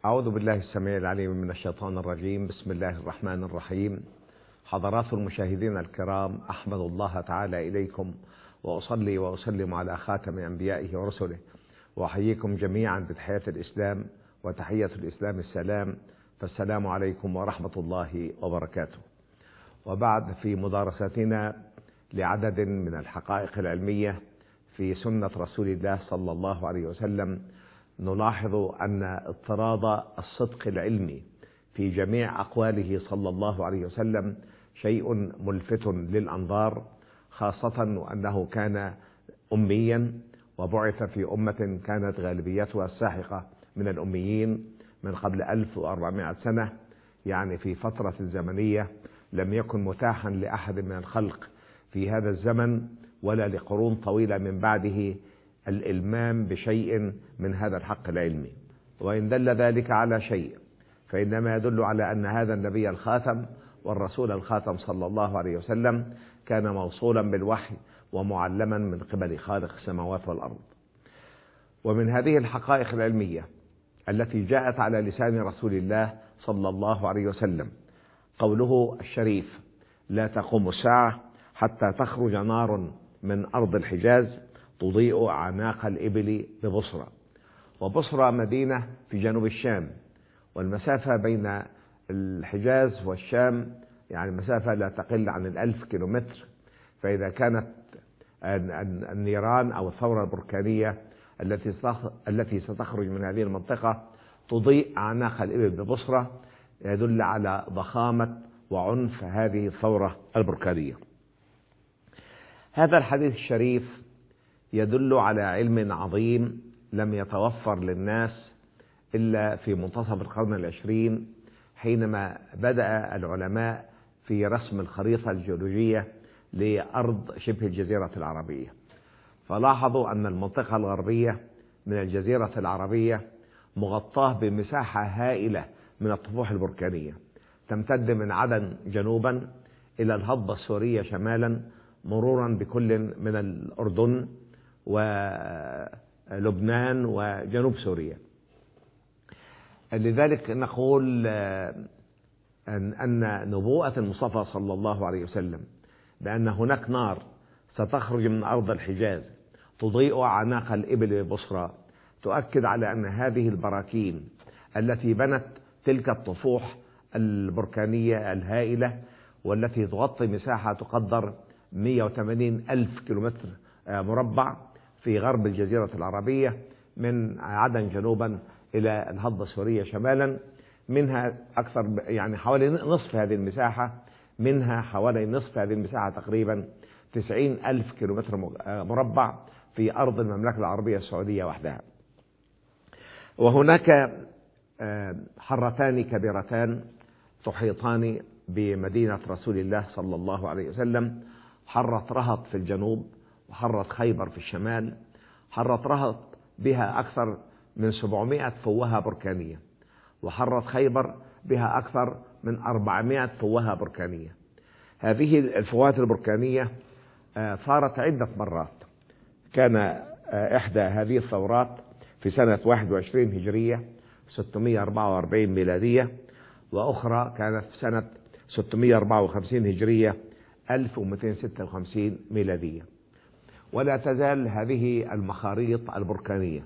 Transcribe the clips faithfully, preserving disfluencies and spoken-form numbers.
أعوذ بالله السميع العليم من الشيطان الرجيم. بسم الله الرحمن الرحيم. حضرات المشاهدين الكرام، أحمد الله تعالى إليكم وأصلي وأسلم على خاتم أنبيائه ورسله، وأحييكم جميعا بتحية الإسلام، وتحية الإسلام السلام، فالسلام عليكم ورحمة الله وبركاته. وبعد، في مدارستنا لعدد من الحقائق العلمية في سنة رسول الله صلى الله عليه وسلم، نلاحظ أن اضطراد الصدق العلمي في جميع أقواله صلى الله عليه وسلم شيء ملفت للأنظار، خاصة وأنه كان أميا وبعث في أمة كانت غالبيتها الساحقة من الأميين من قبل ألف وأربعمائة سنة، يعني في فترة زمنية لم يكن متاحا لأحد من الخلق في هذا الزمن ولا لقرون طويلة من بعده الإلمام بشيء من هذا الحق العلمي. وإن دل ذلك على شيء فإنما يدل على أن هذا النبي الخاتم والرسول الخاتم صلى الله عليه وسلم كان موصولا بالوحي ومعلما من قبل خالق السماوات والأرض. ومن هذه الحقائق العلمية التي جاءت على لسان رسول الله صلى الله عليه وسلم قوله الشريف: لا تقوم الساعة حتى تخرج نار من أرض الحجاز تضيء أعناق الإبل ببصرى. وبصرى مدينة في جنوب الشام، والمسافة بين الحجاز والشام يعني مسافة لا تقل عن الألف كيلومتر. فإذا كانت النيران أو الثورة البركانية التي التي ستخرج من هذه المنطقة تضيء أعناق الإبل ببصرى، يدل على ضخامة وعنف هذه الثورة البركانية. هذا الحديث الشريف يدل على علم عظيم لم يتوفر للناس إلا في منتصف القرن العشرين، حينما بدأ العلماء في رسم الخريطة الجيولوجية لأرض شبه الجزيرة العربية، فلاحظوا أن المنطقة الغربية من الجزيرة العربية مغطاة بمساحة هائلة من الطفوح البركانية تمتد من عدن جنوبا إلى الهضبة السورية شمالا، مرورا بكل من الأردن ولبنان وجنوب سوريا. لذلك نقول أن نبوءة المصطفى صلى الله عليه وسلم بأن هناك نار ستخرج من أرض الحجاز تضيء أعناق الإبل ببصرى تؤكد على أن هذه البراكين التي بنت تلك الطفوح البركانية الهائلة والتي تغطي مساحة تقدر مئة وثمانين ألف كيلومتر مربع في غرب الجزيرة العربية، من عدن جنوبا إلى الهضبة السورية شمالا، منها أكثر يعني حوالي نصف هذه المساحة منها حوالي نصف هذه المساحة تقريبا تسعين ألف كيلومتر مربع في أرض المملكة العربية السعودية وحدها. وهناك حرتان كبيرتان تحيطان بمدينة رسول الله صلى الله عليه وسلم: حرة رهط في الجنوب وحرة خيبر في الشمال. حرة رهط بها أكثر من سبعمائة فوهة بركانية، وحرة خيبر بها أكثر من أربعمائة فوهة بركانية. هذه الفوهات البركانية ثارت عدة مرات. كان إحدى هذه الثورات في سنة واحد وعشرين هجرية ستمائة وأربعة وأربعين ميلادية، وأخرى كانت في سنة ستمائة وأربعة وخمسين هجرية ألف ومئتين وستة وخمسين ميلادية. ولا تزال هذه المخاريط البركانية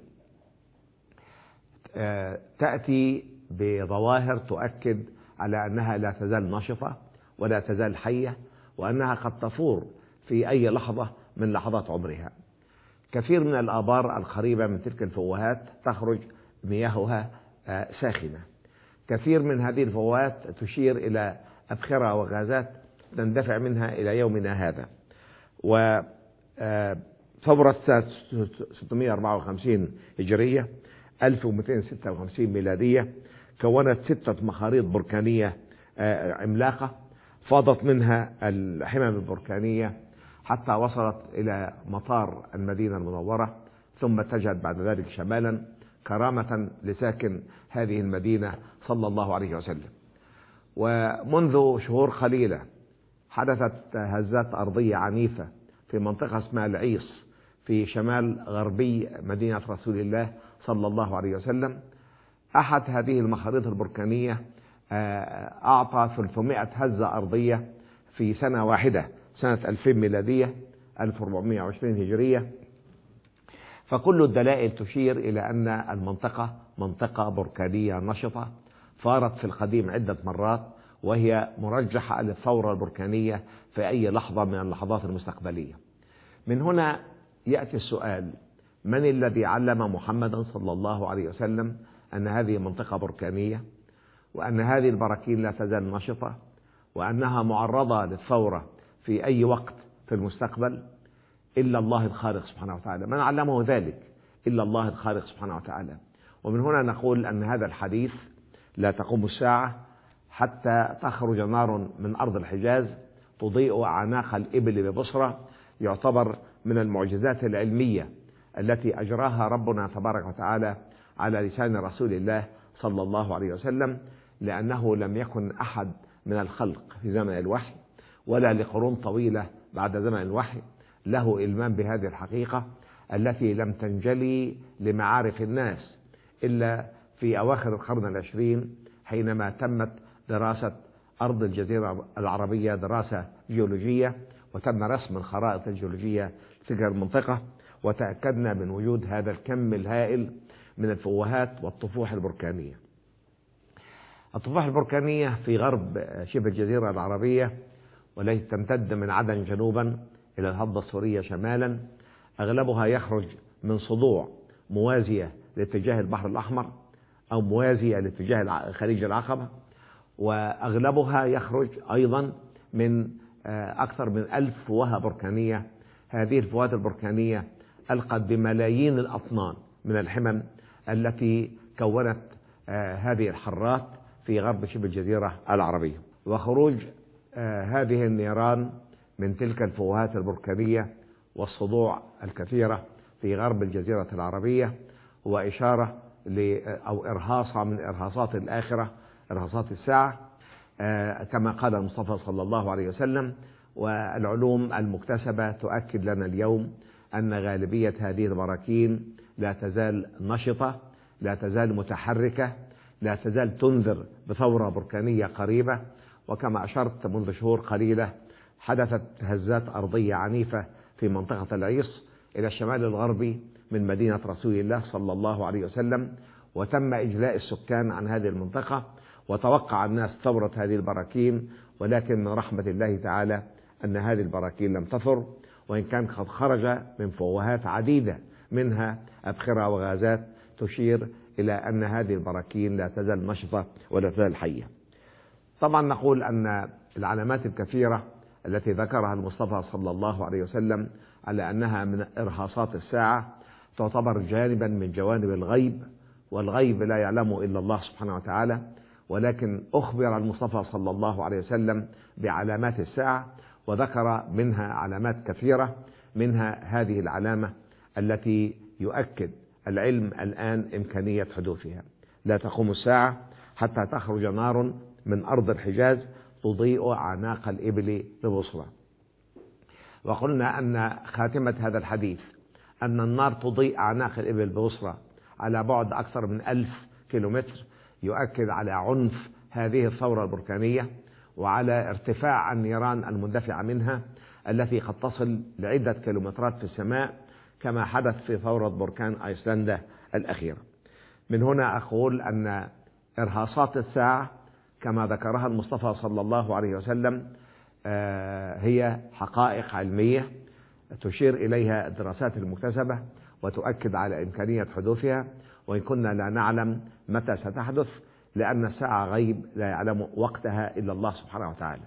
تأتي بظواهر تؤكد على أنها لا تزال نشطة ولا تزال حية، وأنها قد تفور في أي لحظة من لحظات عمرها. كثير من الآبار القريبة من تلك الفوهات تخرج مياهها ساخنة. كثير من هذه الفوهات تشير إلى أبخرة وغازات تندفع منها إلى يومنا هذا. وثورة ستمائة وأربعة وخمسين هجرية ألف ومئتين وستة وخمسين ميلادية كونت ستة مخاريط بركانية عملاقة، فاضت منها الحمم البركانية حتى وصلت إلى مطار المدينة المنورة، ثم اتجهت بعد ذلك شمالا كرامة لساكن هذه المدينة صلى الله عليه وسلم. ومنذ شهور قليلة حدثت هزات أرضية عنيفة في منطقة اسمها العيص في شمال غربي مدينة رسول الله صلى الله عليه وسلم. أحد هذه المخاريط البركانية أعطى ثلاثمائة هزة أرضية في سنة واحدة، سنة ألفين ميلادية ألف وأربعمائة وعشرين هجرية. فكل الدلائل تشير إلى أن المنطقة منطقة بركانية نشطة فارت في القديم عدة مرات، وهي مرجحة للثورة البركانية في أي لحظة من اللحظات المستقبلية. من هنا يأتي السؤال: من الذي علم محمدا صلى الله عليه وسلم أن هذه منطقة بركانية، وأن هذه البراكين لا تزال نشطة، وأنها معرضة للثورة في أي وقت في المستقبل؟ إلا الله الخالق سبحانه وتعالى. من علمه ذلك إلا الله الخالق سبحانه وتعالى. ومن هنا نقول أن هذا الحديث لا تقوم الساعة حتى تخرج نار من أرض الحجاز تضيء أعناق الإبل ببصرة، يعتبر من المعجزات العلمية التي أجراها ربنا تبارك وتعالى على لسان رسول الله صلى الله عليه وسلم، لأنه لم يكن أحد من الخلق في زمن الوحي ولا لقرون طويلة بعد زمن الوحي له إلمام بهذه الحقيقة التي لم تنجلي لمعارف الناس إلا في أواخر القرن العشرين، حينما تمت دراسة أرض الجزيرة العربية دراسة جيولوجية، وتم رسم الخرائط الجيولوجية لتلك المنطقة، وتأكدنا من وجود هذا الكم الهائل من الفوهات والطفوح البركانية. الطفوح البركانية في غرب شبه الجزيرة العربية، والتي تمتد من عدن جنوبا إلى الهضبة السورية شمالا، أغلبها يخرج من صدوع موازية لاتجاه البحر الأحمر أو موازية لاتجاه خليج العقبة، وأغلبها يخرج أيضا من أكثر من ألف فوهة بركانية. هذه الفوهات البركانية ألقت بملايين الأطنان من الحمم التي كونت هذه الحرات في غرب شبه الجزيرة العربية. وخروج هذه النيران من تلك الفوهات البركانية والصدوع الكثيرة في غرب الجزيرة العربية هو إشارة أو إرهاصة من إرهاصات الآخرة، إرهاصات الساعة، كما قال المصطفى صلى الله عليه وسلم. والعلوم المكتسبة تؤكد لنا اليوم أن غالبية هذه البراكين لا تزال نشطة، لا تزال متحركة، لا تزال تنذر بثورة بركانية قريبة. وكما أشرت منذ شهور قليلة حدثت هزات أرضية عنيفة في منطقة العيص إلى الشمال الغربي من مدينة رسول الله صلى الله عليه وسلم، وتم إجلاء السكان عن هذه المنطقة، وتوقع الناس ثورة هذه البراكين، ولكن من رحمة الله تعالى أن هذه البراكين لم تثر، وإن كان قد خرج من فوهات عديدة منها أبخرة وغازات تشير إلى أن هذه البراكين لا تزال نشطة ولا تزال حية. طبعا نقول أن العلامات الكثيرة التي ذكرها المصطفى صلى الله عليه وسلم على أنها من إرهاصات الساعة تعتبر جانبا من جوانب الغيب، والغيب لا يعلمه إلا الله سبحانه وتعالى، ولكن أخبر المصطفى صلى الله عليه وسلم بعلامات الساعة، وذكر منها علامات كثيرة، منها هذه العلامة التي يؤكد العلم الآن إمكانية حدوثها: لا تقوم الساعة حتى تخرج نار من أرض الحجاز تضيء أعناق الإبل ببصرة. وقلنا أن خاتمة هذا الحديث أن النار تضيء أعناق الإبل ببصرة على بعد أكثر من ألف كيلومتر، يؤكد على عنف هذه الثورة البركانية وعلى ارتفاع النيران المندفعة منها التي قد تصل لعدة كيلومترات في السماء، كما حدث في ثورة بركان أيسلندا الأخيرة. من هنا أقول أن إرهاصات الساعة كما ذكرها المصطفى صلى الله عليه وسلم هي حقائق علمية تشير إليها الدراسات المكتسبة وتؤكد على إمكانية حدوثها، وإن كنا لا نعلم متى ستحدث، لأن الساعة غيب لا يعلم وقتها إلا الله سبحانه وتعالى.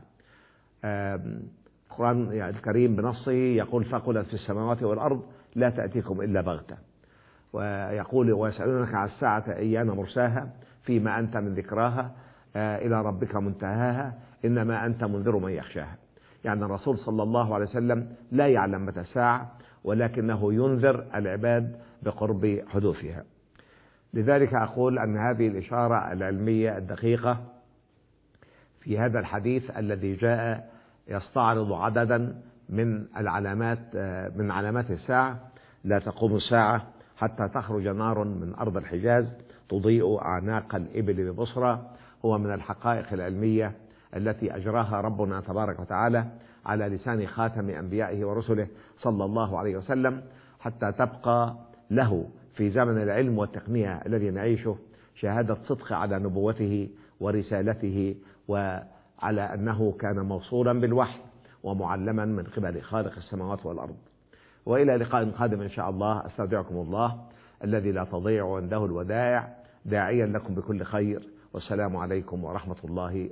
القرآن الكريم بنصه يقول: ثقلت في السماوات والأرض لا تأتيكم إلا بغتة. ويقول: ويسألونك عن الساعة أيان مرساها فيما أنت من ذكراها إلى ربك منتهاها إنما أنت منذر من يخشاها. يعني الرسول صلى الله عليه وسلم لا يعلم متى الساعة، ولكنه ينذر العباد بقرب حدوثها. لذلك أقول أن هذه الإشارة العلمية الدقيقة في هذا الحديث الذي جاء يستعرض عددا من العلامات من علامات الساعة: لا تقوم الساعة حتى تخرج نار من أرض الحجاز تضيء أعناق الإبل ببصرى هو من الحقائق العلمية التي أجراها ربنا تبارك وتعالى على لسان خاتم أنبيائه ورسله صلى الله عليه وسلم، حتى تبقى له في زمن العلم والتقنية الذي نعيشه شهادة صدق على نبوته ورسالته، وعلى أنه كان موصولا بالوحي ومعلما من قبل خالق السماوات والأرض. وإلى لقاء قادم إن شاء الله، أستودعكم الله الذي لا تضيع عنده الودائع، داعيا لكم بكل خير، والسلام عليكم ورحمة الله